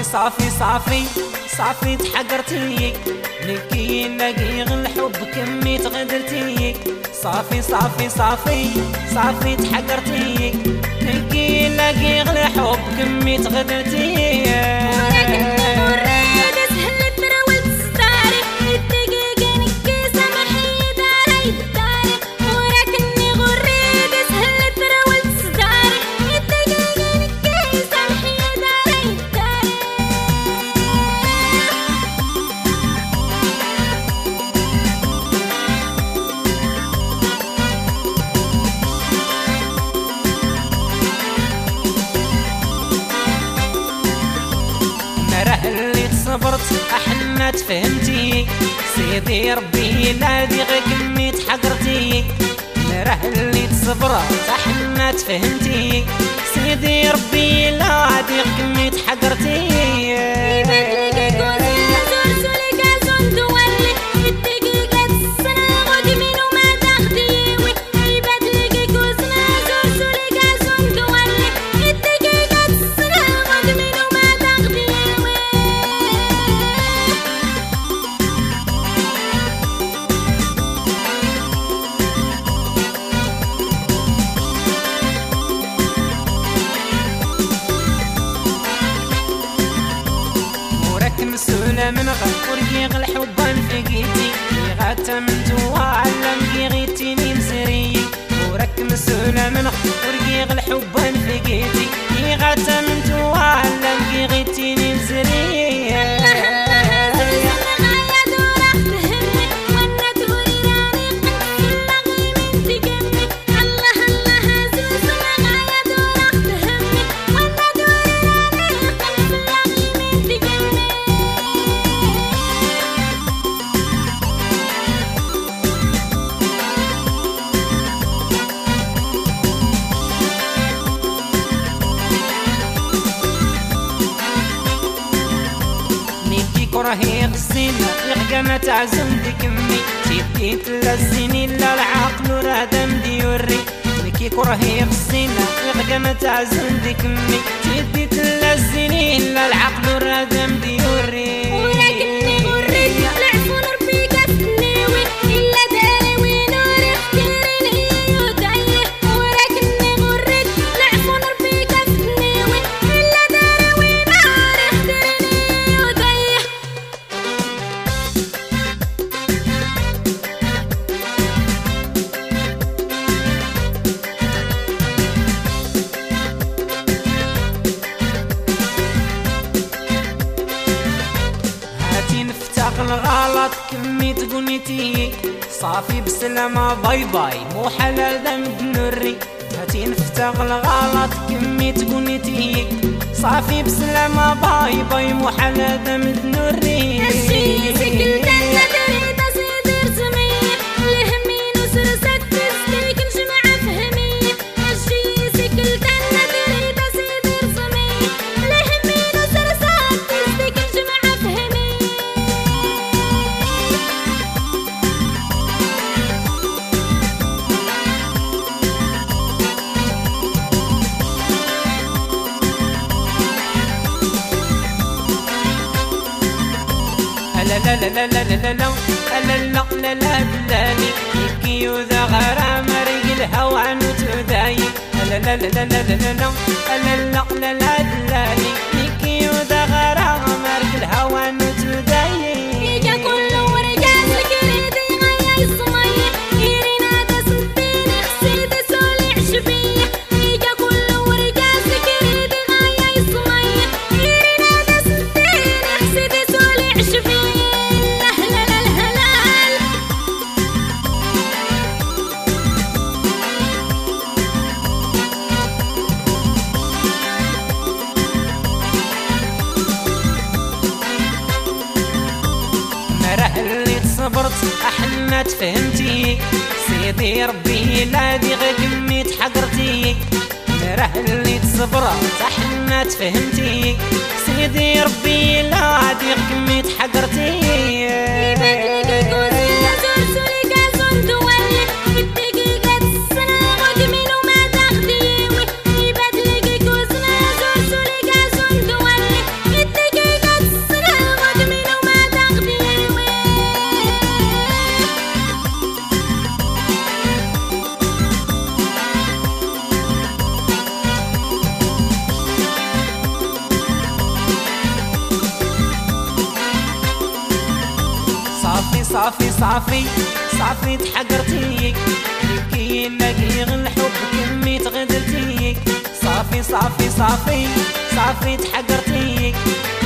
صافي صافي صافي تحقرتي نكي نلاقي الحب كمي تغدرتي صافي صافي صافي صافي تحقرتي نكي نلاقي الحب كمي تغدرتي صبرت احنا تفهمتي سيدي ربي لا دي غير كمي تحقرتي نراه اللي تصبرت احنا تفهمتي سيدي ربي لا دي غير كمي تحقرتي مسؤولة من غرقي الحبان فقيتي غاتا من جوا علم غيتيني مسري وراك مسؤولة من غرقي الحبان فقيتي غاتا من جوا علم غيتيني مسري كرهي غسينا يغقى تعزم ديك امي تيدي تلزيني لا العقل راه دم ديوري لكي كرهي غسينا يغقى تعزم ديك امي تيدي تلزيني لا العقل راه دم ديوري ولكني غريت العفون ربي كتنيوي الا داري ونوري اختيريني يدعيه ولكني غريت العفون ربي كتنيوي الا داري ونوري اختيريني يدعيه الغلط كمي تقولنيتي صافي بسلامة باي باي مو حلال دم بنوري هاتي نفتح الغلط كمي تقولنيتي صافي بسلامة باي باي مو حلال دم بنوري لا لا لا لا لا لا لا لا لا دلالي يكي وذا غرام ريق الهوى نتداي لا لا لا لا لا لا لا لا لا دلالي يكي وذا غرام ريق الهوى نتداي يجا كل ورجال سكريدي غايا الصمية يرينا دا سنتين خسيدي سولي عشبية يجا كل ورجال سكريدي غايا الصمية يرينا دا سنتين خسيدي سولي عشبية صبرت احنا تفهمتي سيدي ربي لا دي غير كمي تحقرتي نراه اللي تصبرت احنا تفهمتي سيدي ربي لا دي غير كمي تحقرتي يبات لك كوزنا زور سولي كازون دولي صافي صافي صافي تحقرتي لكي نلاقي الحب كمي تغدرتي صافي صافي صافي صافي تحقرتي